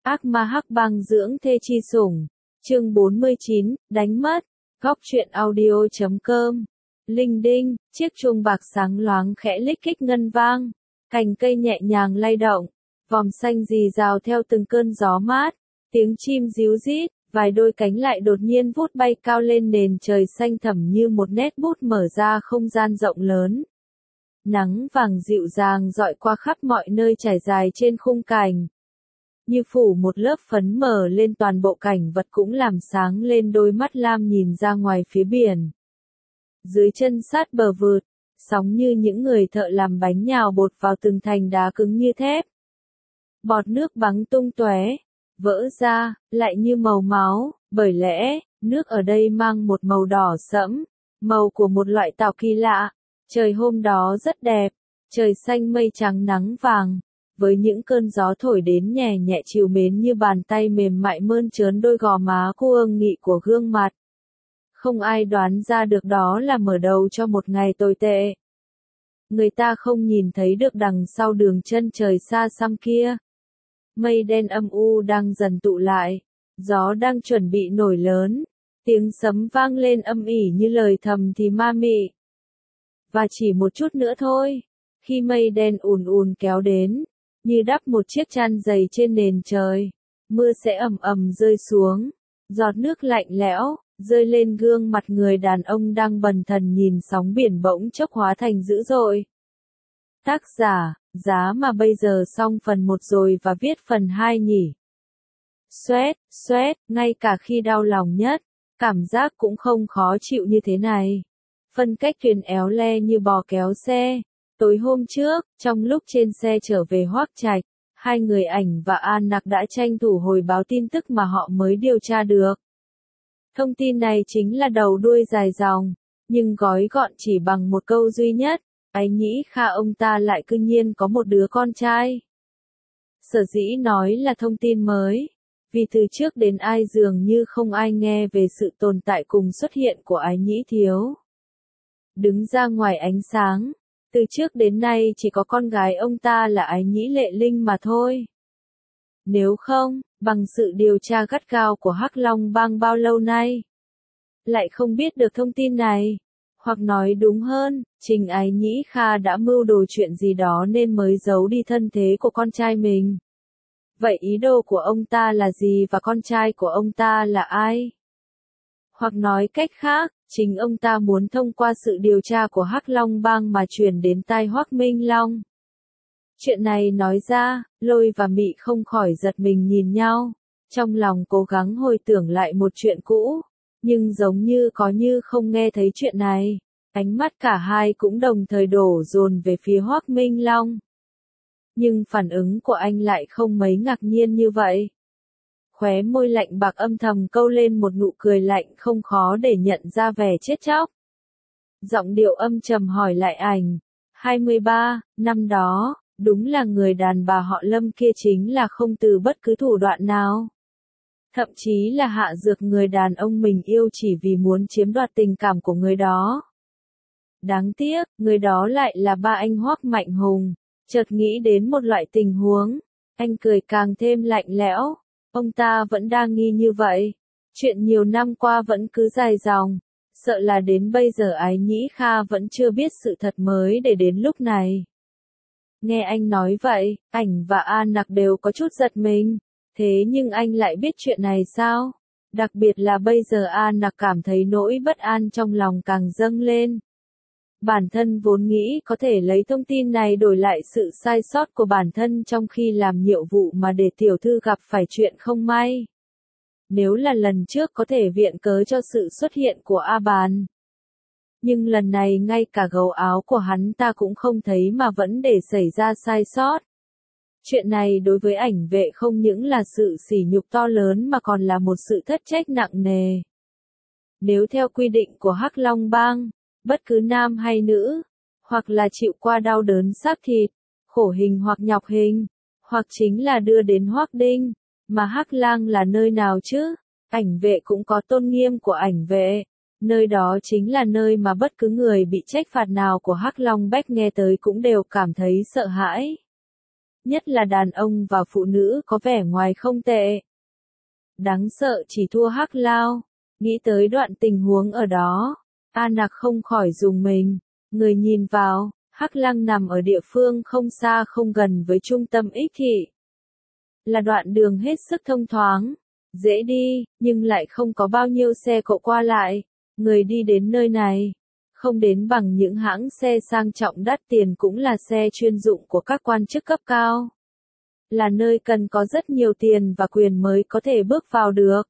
Ác ma hắc bang dưỡng thê chi sủng. Chương 49, đánh mất. Góc truyện audio.com. Linh đinh, chiếc chuông bạc sáng loáng khẽ lích kích ngân vang. Cành cây nhẹ nhàng lay động. Vòm xanh rì rào theo từng cơn gió mát. Tiếng chim ríu rít, vài đôi cánh lại đột nhiên vút bay cao lên nền trời xanh thẳm như một nét bút mở ra không gian rộng lớn. Nắng vàng dịu dàng dọi qua khắp mọi nơi trải dài trên khung cảnh. Như phủ một lớp phấn mờ lên toàn bộ cảnh vật cũng làm sáng lên đôi mắt lam nhìn ra ngoài phía biển. Dưới chân sát bờ vượt, sóng như những người thợ làm bánh nhào bột vào từng thành đá cứng như thép. Bọt nước bắn tung tóe, vỡ ra, lại như màu máu, bởi lẽ, nước ở đây mang một màu đỏ sẫm, màu của một loại tảo kỳ lạ. Trời hôm đó rất đẹp, trời xanh mây trắng nắng vàng, với những cơn gió thổi đến nhẹ nhẹ trìu mến như bàn tay mềm mại mơn trớn đôi gò má cô ương nghị của gương mặt. Không ai đoán ra được đó là mở đầu cho một ngày tồi tệ. Người ta không nhìn thấy được đằng sau đường chân trời xa xăm kia. Mây đen âm u đang dần tụ lại, gió đang chuẩn bị nổi lớn, tiếng sấm vang lên âm ỉ như lời thầm thì ma mị. Và chỉ một chút nữa thôi, khi mây đen ùn ùn kéo đến, như đắp một chiếc chăn dày trên nền trời, mưa sẽ ầm ầm rơi xuống, giọt nước lạnh lẽo, rơi lên gương mặt người đàn ông đang bần thần nhìn sóng biển bỗng chốc hóa thành dữ dội. Tác giả, Giá mà bây giờ xong phần 1 rồi và viết phần 2 nhỉ. Xoét, ngay cả khi đau lòng nhất, cảm giác cũng không khó chịu như thế này. Phân cách thuyền éo le như bò kéo xe. Tối hôm trước, trong lúc trên xe trở về Hoác Trạch, hai người Ảnh và An Nặc đã tranh thủ hồi báo tin tức mà họ mới điều tra được. Thông tin này chính là đầu đuôi dài dòng, nhưng gói gọn chỉ bằng một câu duy nhất, Ái Nhĩ Kha ông ta lại cư nhiên có một đứa con trai. Sở dĩ nói là thông tin mới, vì từ trước đến ai dường như không ai nghe về sự tồn tại cùng xuất hiện của Ái Nhĩ Thiếu. Đứng ra ngoài ánh sáng, từ trước đến nay chỉ có con gái ông ta là Ái Nhĩ Lệ Linh mà thôi. Nếu không, bằng sự điều tra gắt gao của Hắc Long Bang bao lâu nay, lại không biết được thông tin này. Hoặc nói đúng hơn, chính Ái Nhĩ Kha đã mưu đồ chuyện gì đó nên mới giấu đi thân thế của con trai mình. Vậy ý đồ của ông ta là gì và con trai của ông ta là ai? Hoặc nói cách khác, chính ông ta muốn thông qua sự điều tra của Hắc Long Bang mà truyền đến tai Hoắc Minh Long. Chuyện này nói ra, Lôi và Mị không khỏi giật mình nhìn nhau, trong lòng cố gắng hồi tưởng lại một chuyện cũ, nhưng giống như có như không nghe thấy chuyện này. Ánh mắt cả hai cũng đồng thời đổ dồn về phía Hoắc Minh Long. Nhưng phản ứng của anh lại không mấy ngạc nhiên như vậy. Khóe môi lạnh bạc âm thầm câu lên một nụ cười lạnh không khó để nhận ra vẻ chết chóc. Giọng điệu âm trầm hỏi lại Ảnh. 23, năm đó, đúng là người đàn bà họ Lâm kia chính là không từ bất cứ thủ đoạn nào. Thậm chí là hạ dược người đàn ông mình yêu chỉ vì muốn chiếm đoạt tình cảm của người đó. Đáng tiếc, người đó lại là ba anh Hoắc Mạnh Hùng. Chợt nghĩ đến một loại tình huống, anh cười càng thêm lạnh lẽo. Ông ta vẫn đang nghi như vậy. Chuyện nhiều năm qua vẫn cứ dài dòng. Sợ là đến bây giờ Ái Nhĩ Kha vẫn chưa biết sự thật mới để đến lúc này. Nghe anh nói vậy, Ảnh và An Nặc đều có chút giật mình. Thế nhưng anh lại biết chuyện này sao? Đặc biệt là bây giờ An Nặc cảm thấy nỗi bất an trong lòng càng dâng lên. Bản thân vốn nghĩ có thể lấy thông tin này đổi lại sự sai sót của bản thân trong khi làm nhiệm vụ mà để tiểu thư gặp phải chuyện không may. Nếu là lần trước có thể viện cớ cho sự xuất hiện của A Bàn. Nhưng lần này ngay cả gấu áo của hắn ta cũng không thấy mà vẫn để xảy ra sai sót. Chuyện này đối với Ảnh Vệ không những là sự sỉ nhục to lớn mà còn là một sự thất trách nặng nề. Nếu theo quy định của Hắc Long Bang, bất cứ nam hay nữ, hoặc là chịu qua đau đớn xác thịt, khổ hình hoặc nhọc hình, hoặc chính là đưa đến Hoắc Đinh, mà Hắc Lang là nơi nào chứ? Ảnh Vệ cũng có tôn nghiêm của Ảnh Vệ. Nơi đó chính là nơi mà bất cứ người bị trách phạt nào của Hắc Long Bách nghe tới cũng đều cảm thấy sợ hãi. nhất là đàn ông và phụ nữ có vẻ ngoài không tệ. Đáng sợ chỉ thua Hắc Lao, nghĩ tới đoạn tình huống ở đó, Anak không khỏi rùng mình, người nhìn vào, Hắc Lăng nằm ở địa phương không xa không gần với trung tâm Ích Thị. Là đoạn đường hết sức thông thoáng, dễ đi, nhưng lại không có bao nhiêu xe cộ qua lại, người đi đến nơi này. Không đến bằng những hãng xe sang trọng đắt tiền cũng là xe chuyên dụng của các quan chức cấp cao. Là nơi cần có rất nhiều tiền và quyền mới có thể bước vào được.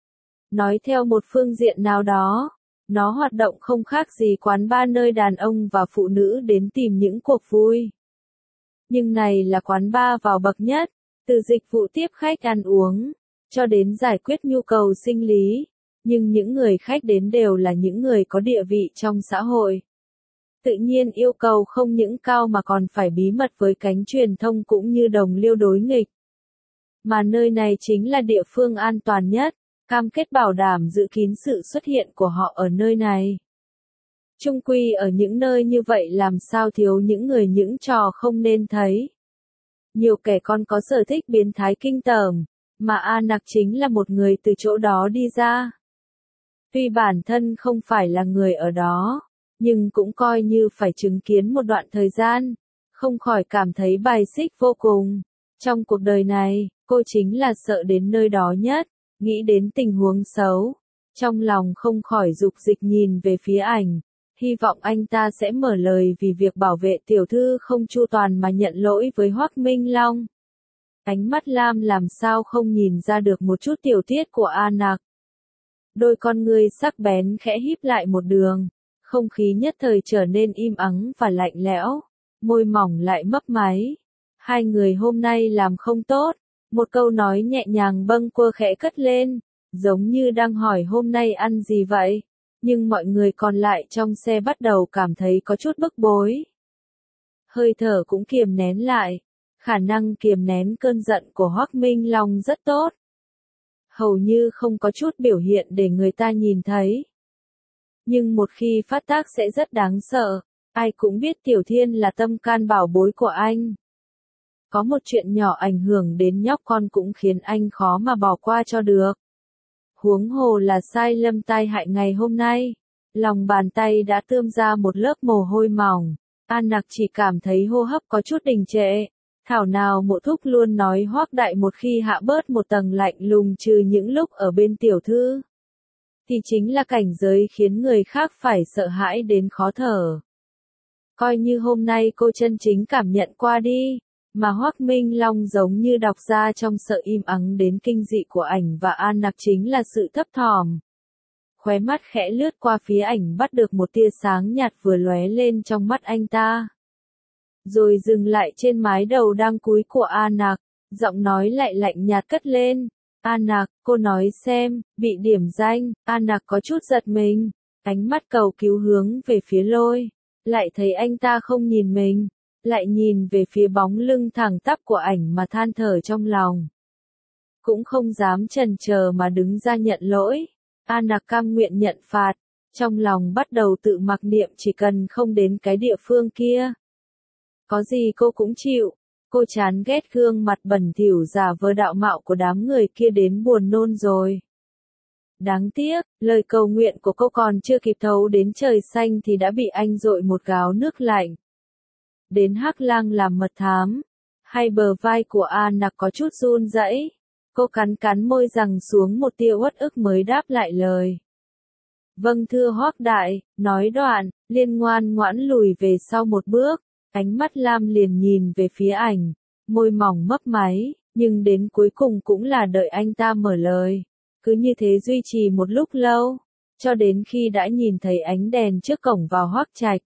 Nói theo một phương diện nào đó, nó hoạt động không khác gì quán bar nơi đàn ông và phụ nữ đến tìm những cuộc vui. Nhưng này là quán bar vào bậc nhất, từ dịch vụ tiếp khách ăn uống, cho đến giải quyết nhu cầu sinh lý. Nhưng những người khách đến đều là những người có địa vị trong xã hội. Tự nhiên yêu cầu không những cao mà còn phải bí mật với cánh truyền thông cũng như đồng liêu đối nghịch. Mà nơi này chính là địa phương an toàn nhất, cam kết bảo đảm giữ kín sự xuất hiện của họ ở nơi này. Chung quy ở những nơi như vậy làm sao thiếu những người những trò không nên thấy. Nhiều kẻ con có sở thích biến thái kinh tởm, mà Anak chính là một người từ chỗ đó đi ra. Tuy bản thân không phải là người ở đó, nhưng cũng coi như phải chứng kiến một đoạn thời gian, không khỏi cảm thấy bài xích vô cùng. Trong cuộc đời này, cô chính là sợ đến nơi đó nhất, nghĩ đến tình huống xấu. Trong lòng không khỏi dục dịch nhìn về phía ảnh, hy vọng anh ta sẽ mở lời vì việc bảo vệ tiểu thư không chu toàn mà nhận lỗi với Hoắc Minh Long. Ánh mắt Lam làm sao không nhìn ra được một chút tiểu tiết của Anak. Đôi con ngươi sắc bén khẽ híp lại một đường, không khí nhất thời trở nên im ắng và lạnh lẽo, môi mỏng lại mấp máy. Hai người hôm nay làm không tốt, một câu nói nhẹ nhàng bâng quơ khẽ cất lên, giống như đang hỏi hôm nay ăn gì vậy, nhưng mọi người còn lại trong xe bắt đầu cảm thấy có chút bức bối. Hơi thở cũng kiềm nén lại, khả năng kiềm nén cơn giận của Hoắc Minh Long rất tốt. Hầu như không có chút biểu hiện để người ta nhìn thấy. Nhưng một khi phát tác sẽ rất đáng sợ, ai cũng biết Tiểu Thiên là tâm can bảo bối của anh. Có một chuyện nhỏ ảnh hưởng đến nhóc con cũng khiến anh khó mà bỏ qua cho được. Huống hồ là sai Lâm tai hại ngày hôm nay, lòng bàn tay đã tươm ra một lớp mồ hôi mỏng, Anak chỉ cảm thấy hô hấp có chút đình trệ. Thảo nào Mộ Thúc luôn nói Hoắc đại một khi hạ bớt một tầng lạnh lùng trừ những lúc ở bên tiểu thư, thì chính là cảnh giới khiến người khác phải sợ hãi đến khó thở. Coi như hôm nay cô chân chính cảm nhận qua đi, mà Hoắc Minh Long giống như đọc ra trong sợ im ắng đến kinh dị của ảnh và Anak chính là sự thấp thỏm. Khóe mắt khẽ lướt qua phía ảnh bắt được một tia sáng nhạt vừa lóe lên trong mắt anh ta. Rồi dừng lại trên mái đầu đang cúi của Anak, giọng nói lại lạnh nhạt cất lên. Anak, cô nói xem, bị điểm danh, Anak có chút giật mình, ánh mắt cầu cứu hướng về phía Lôi, lại thấy anh ta không nhìn mình, lại nhìn về phía bóng lưng thẳng tắp của ảnh mà than thở trong lòng. Cũng không dám chần chờ mà đứng ra nhận lỗi, Anak cam nguyện nhận phạt, trong lòng bắt đầu tự mặc niệm chỉ cần không đến cái địa phương kia. Có gì cô cũng chịu, cô chán ghét gương mặt bẩn thỉu giả vờ đạo mạo của đám người kia đến buồn nôn rồi. Đáng tiếc, lời cầu nguyện của cô còn chưa kịp thấu đến trời xanh thì đã bị anh dội một gáo nước lạnh. Đến Hắc Lang làm mật thám, hay bờ vai của Anak có chút run rẩy, cô cắn cắn môi rằng xuống một tia uất ức mới đáp lại lời. Vâng thưa Hoắc đại, nói đoạn, liền ngoan ngoãn lùi về sau một bước. Ánh mắt Lam liền nhìn về phía ảnh, môi mỏng mấp máy, nhưng đến cuối cùng cũng là đợi anh ta mở lời. Cứ như thế duy trì một lúc lâu, cho đến khi đã nhìn thấy ánh đèn trước cổng vào Hoắc Trạch.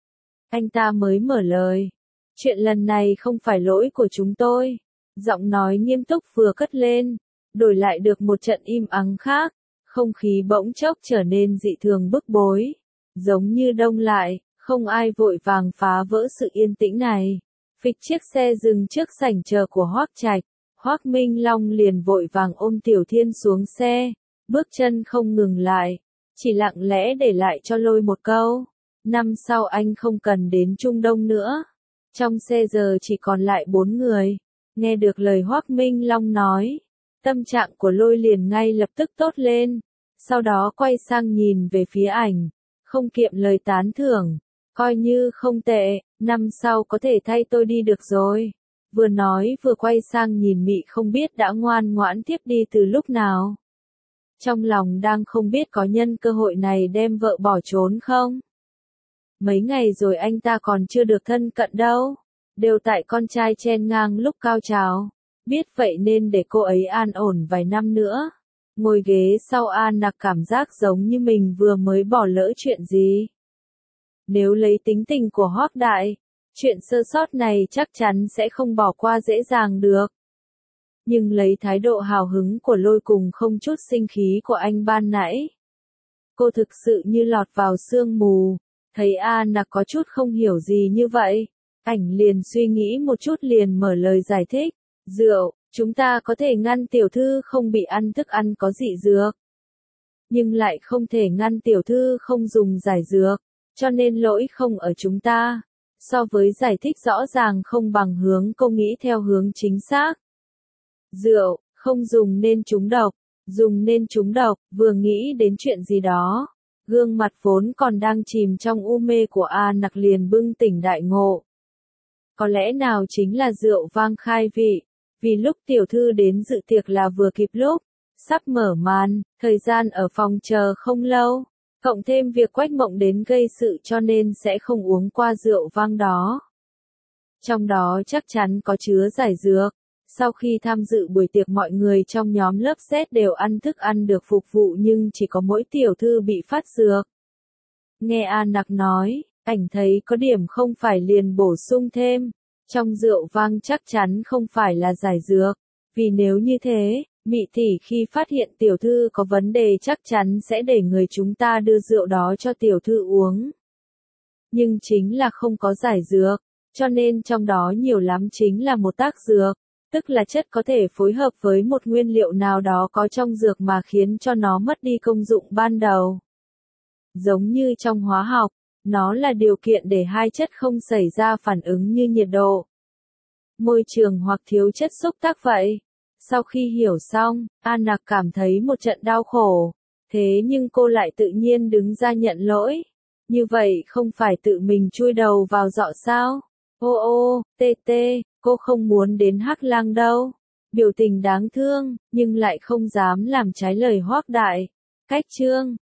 Anh ta mới mở lời. Chuyện lần này không phải lỗi của chúng tôi. Giọng nói nghiêm túc vừa cất lên, đổi lại được một trận im ắng khác, không khí bỗng chốc trở nên dị thường bức bối, giống như đông lại. Không ai vội vàng phá vỡ sự yên tĩnh này. Phịch chiếc xe dừng trước sảnh chờ của Hoắc Trạch. Hoắc Minh Long liền vội vàng ôm Tiểu Thiên xuống xe, bước chân không ngừng lại, chỉ lặng lẽ để lại cho Lôi một câu. Năm sau anh không cần đến Trung Đông nữa. Trong xe giờ chỉ còn lại 4 người. Nghe được lời Hoắc Minh Long nói, tâm trạng của Lôi liền ngay lập tức tốt lên, sau đó quay sang nhìn về phía ảnh, không kiệm lời tán thưởng, coi như không tệ, năm sau có thể thay tôi đi được rồi. Vừa nói vừa quay sang nhìn Mị không biết đã ngoan ngoãn tiếp đi từ lúc nào. Trong lòng đang không biết có nhân cơ hội này đem vợ bỏ trốn không. Mấy ngày rồi anh ta còn chưa được thân cận đâu, đều tại con trai chen ngang lúc cao trào, biết vậy nên để cô ấy an ổn vài năm nữa. Ngồi ghế sau An Nặc cảm giác giống như mình vừa mới bỏ lỡ chuyện gì. Nếu lấy tính tình của Hoắc Đại, chuyện sơ sót này chắc chắn sẽ không bỏ qua dễ dàng được. Nhưng lấy thái độ hào hứng của Lôi cùng không chút sinh khí của anh ban nãy, cô thực sự như lọt vào sương mù, thấy An Nặc có chút không hiểu gì như vậy. Ảnh liền suy nghĩ một chút liền mở lời giải thích, rượu, chúng ta có thể ngăn tiểu thư không bị ăn thức ăn có dị dược, nhưng lại không thể ngăn tiểu thư không dùng giải dược, cho nên lỗi không ở chúng ta. So với giải thích rõ ràng không bằng hướng cô nghĩ theo hướng chính xác. Rượu, không dùng nên trúng độc, dùng nên trúng độc, vừa nghĩ đến chuyện gì đó. Gương mặt vốn còn đang chìm trong u mê của An Nặc liền bừng tỉnh đại ngộ. Có lẽ nào chính là rượu vang khai vị, vì lúc tiểu thư đến dự tiệc là vừa kịp lúc, sắp mở màn, thời gian ở phòng chờ không lâu, cộng thêm việc Quách Mộng đến gây sự cho nên sẽ không uống qua rượu vang đó. Trong đó chắc chắn có chứa giải dược. Sau khi tham dự buổi tiệc mọi người trong nhóm lớp Z đều ăn thức ăn được phục vụ nhưng chỉ có mỗi tiểu thư bị phát dược. Nghe An Nặc nói, ảnh thấy có điểm không phải liền bổ sung thêm, trong rượu vang chắc chắn không phải là giải dược, vì nếu như thế, Mị tỷ khi phát hiện tiểu thư có vấn đề chắc chắn sẽ để người chúng ta đưa rượu đó cho tiểu thư uống. Nhưng chính là không có giải dược, cho nên trong đó nhiều lắm chính là một tác dược, tức là chất có thể phối hợp với một nguyên liệu nào đó có trong dược mà khiến cho nó mất đi công dụng ban đầu. Giống như trong hóa học, nó là điều kiện để hai chất không xảy ra phản ứng như nhiệt độ, môi trường hoặc thiếu chất xúc tác vậy. Sau khi hiểu xong, An Nặc cảm thấy một trận đau khổ, thế nhưng cô lại tự nhiên đứng ra nhận lỗi. Như vậy không phải tự mình chui đầu vào giọ sao? Ô ô, tê tê, cô không muốn đến Hắc Lang đâu. Biểu tình đáng thương, nhưng lại không dám làm trái lời Hoắc Đại. Cách chương